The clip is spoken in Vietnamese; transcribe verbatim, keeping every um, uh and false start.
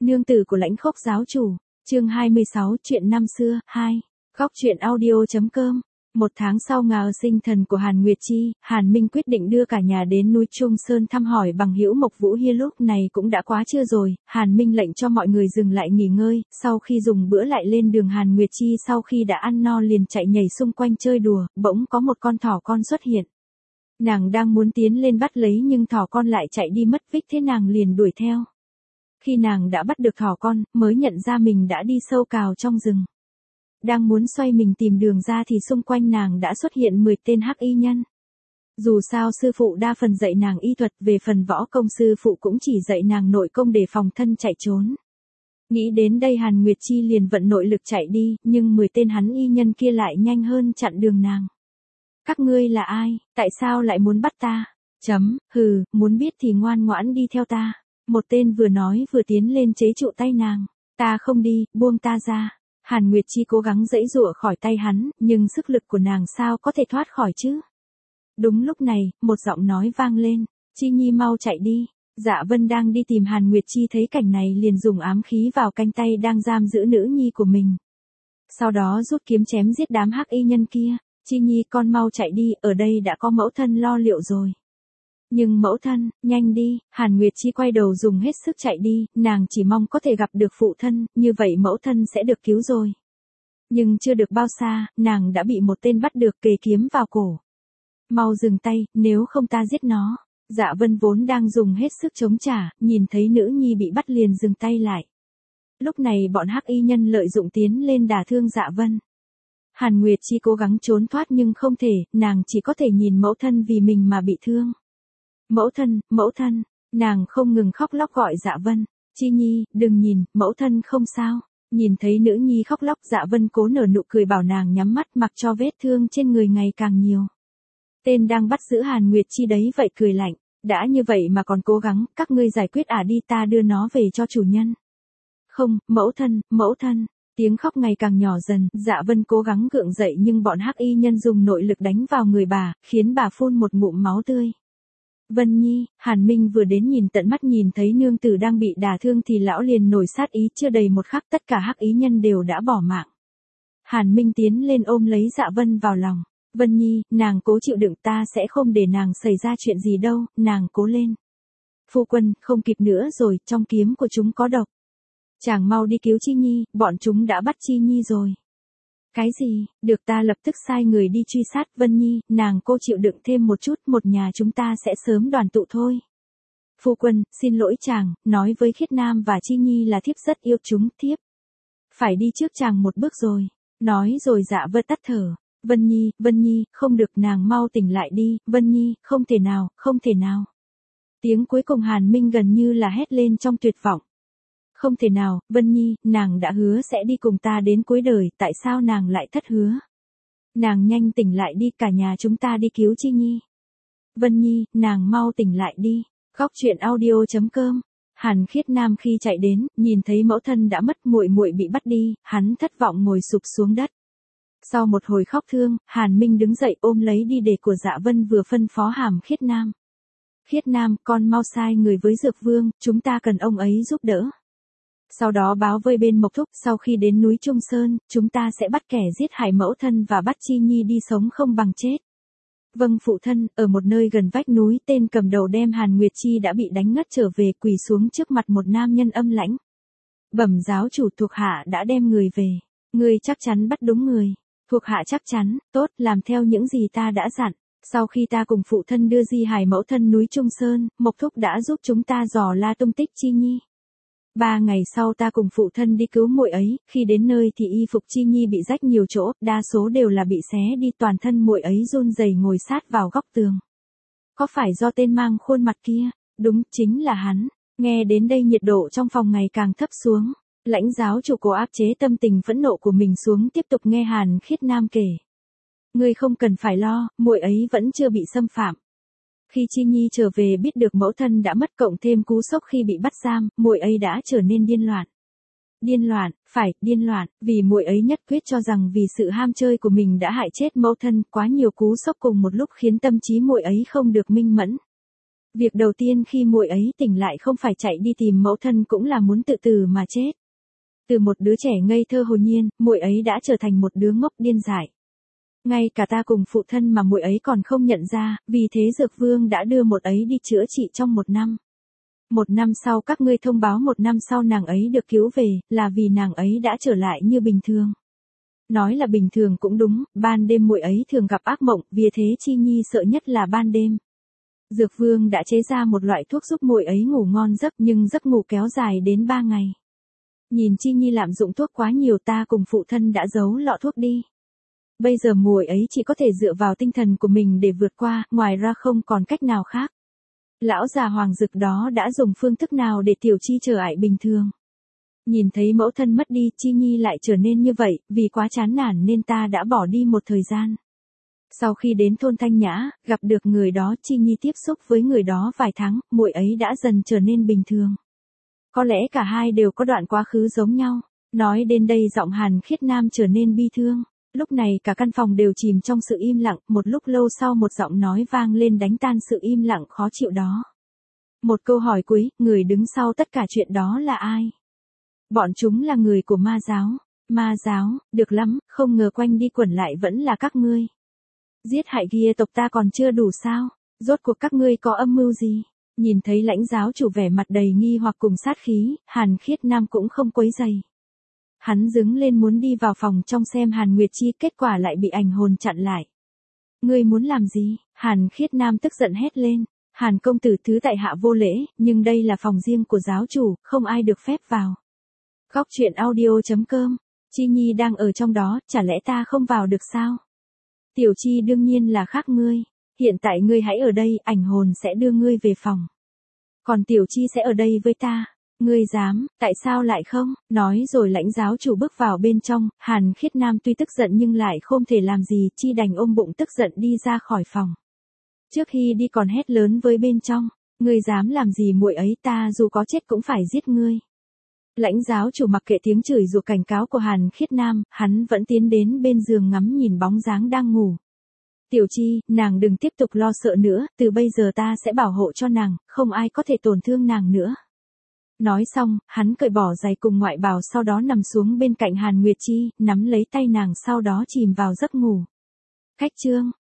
Nương tử của Lãnh Khốc giáo chủ, chương hai mươi sáu, chuyện năm xưa, hai. Góc truyện audio.com. Một tháng sau ngày sinh thần của Hàn Nguyệt Chi, Hàn Minh quyết định đưa cả nhà đến núi Trung Sơn thăm hỏi bằng hữu Mộc Vũ Hiên. Lúc này cũng đã quá trưa rồi, Hàn Minh lệnh cho mọi người dừng lại nghỉ ngơi, sau khi dùng bữa lại lên đường. Hàn Nguyệt Chi sau khi đã ăn no liền chạy nhảy xung quanh chơi đùa, bỗng có một con thỏ con xuất hiện. Nàng đang muốn tiến lên bắt lấy nhưng thỏ con lại chạy đi mất tích, thế nàng liền đuổi theo. Khi nàng đã bắt được thỏ con, mới nhận ra mình đã đi sâu cào trong rừng. Đang muốn xoay mình tìm đường ra thì xung quanh nàng đã xuất hiện mười tên hắc y nhân. Dù sao sư phụ đa phần dạy nàng y thuật, về phần võ công sư phụ cũng chỉ dạy nàng nội công để phòng thân chạy trốn. Nghĩ đến đây Hàn Nguyệt Chi liền vận nội lực chạy đi, nhưng mười tên hắn y nhân kia lại nhanh hơn chặn đường nàng. Các ngươi là ai, tại sao lại muốn bắt ta? Chấm, hừ, muốn biết thì ngoan ngoãn đi theo ta. Một tên vừa nói vừa tiến lên chế trụ tay nàng. Ta không đi, buông ta ra. Hàn Nguyệt Chi cố gắng giãy giụa khỏi tay hắn, nhưng sức lực của nàng sao có thể thoát khỏi chứ? Đúng lúc này, một giọng nói vang lên. Chi Nhi mau chạy đi. Dạ Vân đang đi tìm Hàn Nguyệt Chi thấy cảnh này liền dùng ám khí vào cánh tay đang giam giữ nữ nhi của mình. Sau đó rút kiếm chém giết đám hắc y nhân kia. Chi Nhi con mau chạy đi, ở đây đã có mẫu thân lo liệu rồi. Nhưng mẫu thân, nhanh đi, Hàn Nguyệt Chi quay đầu dùng hết sức chạy đi, nàng chỉ mong có thể gặp được phụ thân, như vậy mẫu thân sẽ được cứu rồi. Nhưng chưa được bao xa, nàng đã bị một tên bắt được kề kiếm vào cổ. Mau dừng tay, nếu không ta giết nó. Dạ Vân vốn đang dùng hết sức chống trả, nhìn thấy nữ nhi bị bắt liền dừng tay lại. Lúc này bọn hắc y nhân lợi dụng tiến lên đả thương Dạ Vân. Hàn Nguyệt Chi cố gắng trốn thoát nhưng không thể, nàng chỉ có thể nhìn mẫu thân vì mình mà bị thương. Mẫu thân, mẫu thân, nàng không ngừng khóc lóc gọi Dạ Vân. Chi Nhi, đừng nhìn, mẫu thân không sao. Nhìn thấy nữ nhi khóc lóc, Dạ Vân cố nở nụ cười bảo nàng nhắm mắt mặc cho vết thương trên người ngày càng nhiều. Tên đang bắt giữ Hàn Nguyệt Chi đấy vậy cười lạnh. Đã như vậy mà còn cố gắng, các ngươi giải quyết ả đi, ta đưa nó về cho chủ nhân. Không, mẫu thân, mẫu thân. Tiếng khóc ngày càng nhỏ dần, Dạ Vân cố gắng gượng dậy nhưng bọn hắc y nhân dùng nội lực đánh vào người bà, khiến bà phun một ngụm máu tươi. Vân Nhi, Hàn Minh vừa đến nhìn tận mắt nhìn thấy nương tử đang bị đả thương thì lão liền nổi sát ý, chưa đầy một khắc tất cả hắc ý nhân đều đã bỏ mạng. Hàn Minh tiến lên ôm lấy Dạ Vân vào lòng. Vân Nhi, nàng cố chịu đựng, ta sẽ không để nàng xảy ra chuyện gì đâu, nàng cố lên. Phu quân, không kịp nữa rồi, trong kiếm của chúng có độc. Chàng mau đi cứu Chi Nhi, bọn chúng đã bắt Chi Nhi rồi. Cái gì, được ta lập tức sai người đi truy sát. Vân Nhi, nàng cô chịu đựng thêm một chút, một nhà chúng ta sẽ sớm đoàn tụ thôi. Phu quân, xin lỗi chàng, nói với Khiết Nam và Chi Nhi là thiếp rất yêu chúng, thiếp phải đi trước chàng một bước rồi. Nói rồi Dạ Vân tắt thở. Vân Nhi, Vân Nhi, không được, nàng mau tỉnh lại đi. Vân Nhi, không thể nào, không thể nào. Tiếng cuối cùng Hàn Minh gần như là hét lên trong tuyệt vọng. Không thể nào, Vân Nhi, nàng đã hứa sẽ đi cùng ta đến cuối đời, tại sao nàng lại thất hứa? Nàng nhanh tỉnh lại đi, cả nhà chúng ta đi cứu Chi Nhi. Vân Nhi, nàng mau tỉnh lại đi. Góc truyện audio.com. Hàn Khiết Nam khi chạy đến, nhìn thấy mẫu thân đã mất, muội muội bị bắt đi, hắn thất vọng ngồi sụp xuống đất. Sau một hồi khóc thương, Hàn Minh đứng dậy ôm lấy đi để của Dạ Vân vừa phân phó Hàm Khiết Nam. Khiết Nam, con mau sai người với Dược Vương, chúng ta cần ông ấy giúp đỡ. Sau đó báo với bên Mộc Thúc, sau khi đến núi Trung Sơn, chúng ta sẽ bắt kẻ giết hại mẫu thân và bắt Chi Nhi đi sống không bằng chết. Vâng phụ thân. Ở một nơi gần vách núi, tên cầm đầu đem Hàn Nguyệt Chi đã bị đánh ngất trở về, quỳ xuống trước mặt một nam nhân âm lãnh. Bẩm giáo chủ, thuộc hạ đã đem người về. Người chắc chắn bắt đúng người. Thuộc hạ chắc chắn, tốt, làm theo những gì ta đã dặn. Sau khi ta cùng phụ thân đưa di hài mẫu thân núi Trung Sơn, Mộc Thúc đã giúp chúng ta dò la tung tích Chi Nhi. Ba ngày sau ta cùng phụ thân đi cứu muội ấy, khi đến nơi thì y phục Chi Nhi bị rách nhiều chỗ, đa số đều là bị xé đi, toàn thân muội ấy run rẩy ngồi sát vào góc tường. Có phải do tên mang khuôn mặt kia? Đúng, chính là hắn. Nghe đến đây nhiệt độ trong phòng ngày càng thấp xuống. Lãnh giáo chủ cố áp chế tâm tình phẫn nộ của mình xuống, tiếp tục nghe Hàn Khiết Nam kể. Ngươi không cần phải lo, muội ấy vẫn chưa bị xâm phạm. Khi Chi Nhi trở về biết được mẫu thân đã mất cộng thêm cú sốc khi bị bắt giam, muội ấy đã trở nên điên loạn. Điên loạn, phải, điên loạn, vì muội ấy nhất quyết cho rằng vì sự ham chơi của mình đã hại chết mẫu thân, quá nhiều cú sốc cùng một lúc khiến tâm trí muội ấy không được minh mẫn. Việc đầu tiên khi muội ấy tỉnh lại không phải chạy đi tìm mẫu thân cũng là muốn tự tử mà chết. Từ một đứa trẻ ngây thơ hồn nhiên, muội ấy đã trở thành một đứa ngốc điên dại. Ngay cả ta cùng phụ thân mà muội ấy còn không nhận ra, vì thế Dược Vương đã đưa một ấy đi chữa trị trong một năm. Một năm sau các ngươi thông báo một năm sau nàng ấy được cứu về, là vì nàng ấy đã trở lại như bình thường. Nói là bình thường cũng đúng, ban đêm muội ấy thường gặp ác mộng, vì thế Chi Nhi sợ nhất là ban đêm. Dược Vương đã chế ra một loại thuốc giúp muội ấy ngủ ngon giấc nhưng giấc ngủ kéo dài đến ba ngày. Nhìn Chi Nhi lạm dụng thuốc quá nhiều ta cùng phụ thân đã giấu lọ thuốc đi. Bây giờ muội ấy chỉ có thể dựa vào tinh thần của mình để vượt qua, ngoài ra không còn cách nào khác. Lão già Hoàng Dực đó đã dùng phương thức nào để Tiểu Chi trở lại bình thường. Nhìn thấy mẫu thân mất đi, Chi Nhi lại trở nên như vậy, vì quá chán nản nên ta đã bỏ đi một thời gian. Sau khi đến thôn Thanh Nhã, gặp được người đó, Chi Nhi tiếp xúc với người đó vài tháng, muội ấy đã dần trở nên bình thường. Có lẽ cả hai đều có đoạn quá khứ giống nhau. Nói đến đây giọng Hàn Khiết Nam trở nên bi thương. Lúc này cả căn phòng đều chìm trong sự im lặng, một lúc lâu sau một giọng nói vang lên đánh tan sự im lặng khó chịu đó. Một câu hỏi cuối, người đứng sau tất cả chuyện đó là ai? Bọn chúng là người của ma giáo. Ma giáo, được lắm, không ngờ quanh đi quẩn lại vẫn là các ngươi. Giết hại kia tộc ta còn chưa đủ sao? Rốt cuộc các ngươi có âm mưu gì? Nhìn thấy lãnh giáo chủ vẻ mặt đầy nghi hoặc cùng sát khí, Hàn Khiết Nam cũng không quấy dày. Hắn đứng lên muốn đi vào phòng trong xem Hàn Nguyệt Chi, kết quả lại bị ảnh hồn chặn lại. Ngươi muốn làm gì? Hàn Khiết Nam tức giận hét lên. Hàn công tử thứ tại hạ vô lễ, nhưng đây là phòng riêng của giáo chủ, không ai được phép vào. Góc truyện audio chấm com. Chi Nhi đang ở trong đó, chả lẽ ta không vào được sao? Tiểu Chi đương nhiên là khác ngươi. Hiện tại ngươi hãy ở đây, ảnh hồn sẽ đưa ngươi về phòng. Còn Tiểu Chi sẽ ở đây với ta. Ngươi dám, tại sao lại không? Nói rồi lãnh giáo chủ bước vào bên trong, Hàn Khiết Nam tuy tức giận nhưng lại không thể làm gì, chi đành ôm bụng tức giận đi ra khỏi phòng. Trước khi đi còn hét lớn với bên trong, ngươi dám làm gì muội ấy, ta dù có chết cũng phải giết ngươi. Lãnh giáo chủ mặc kệ tiếng chửi rủa cảnh cáo của Hàn Khiết Nam, hắn vẫn tiến đến bên giường ngắm nhìn bóng dáng đang ngủ. Tiểu Chi, nàng đừng tiếp tục lo sợ nữa, từ bây giờ ta sẽ bảo hộ cho nàng, không ai có thể tổn thương nàng nữa. Nói xong, hắn cởi bỏ giày cùng ngoại bào sau đó nằm xuống bên cạnh Hàn Nguyệt Chi, nắm lấy tay nàng sau đó chìm vào giấc ngủ. Khách chương.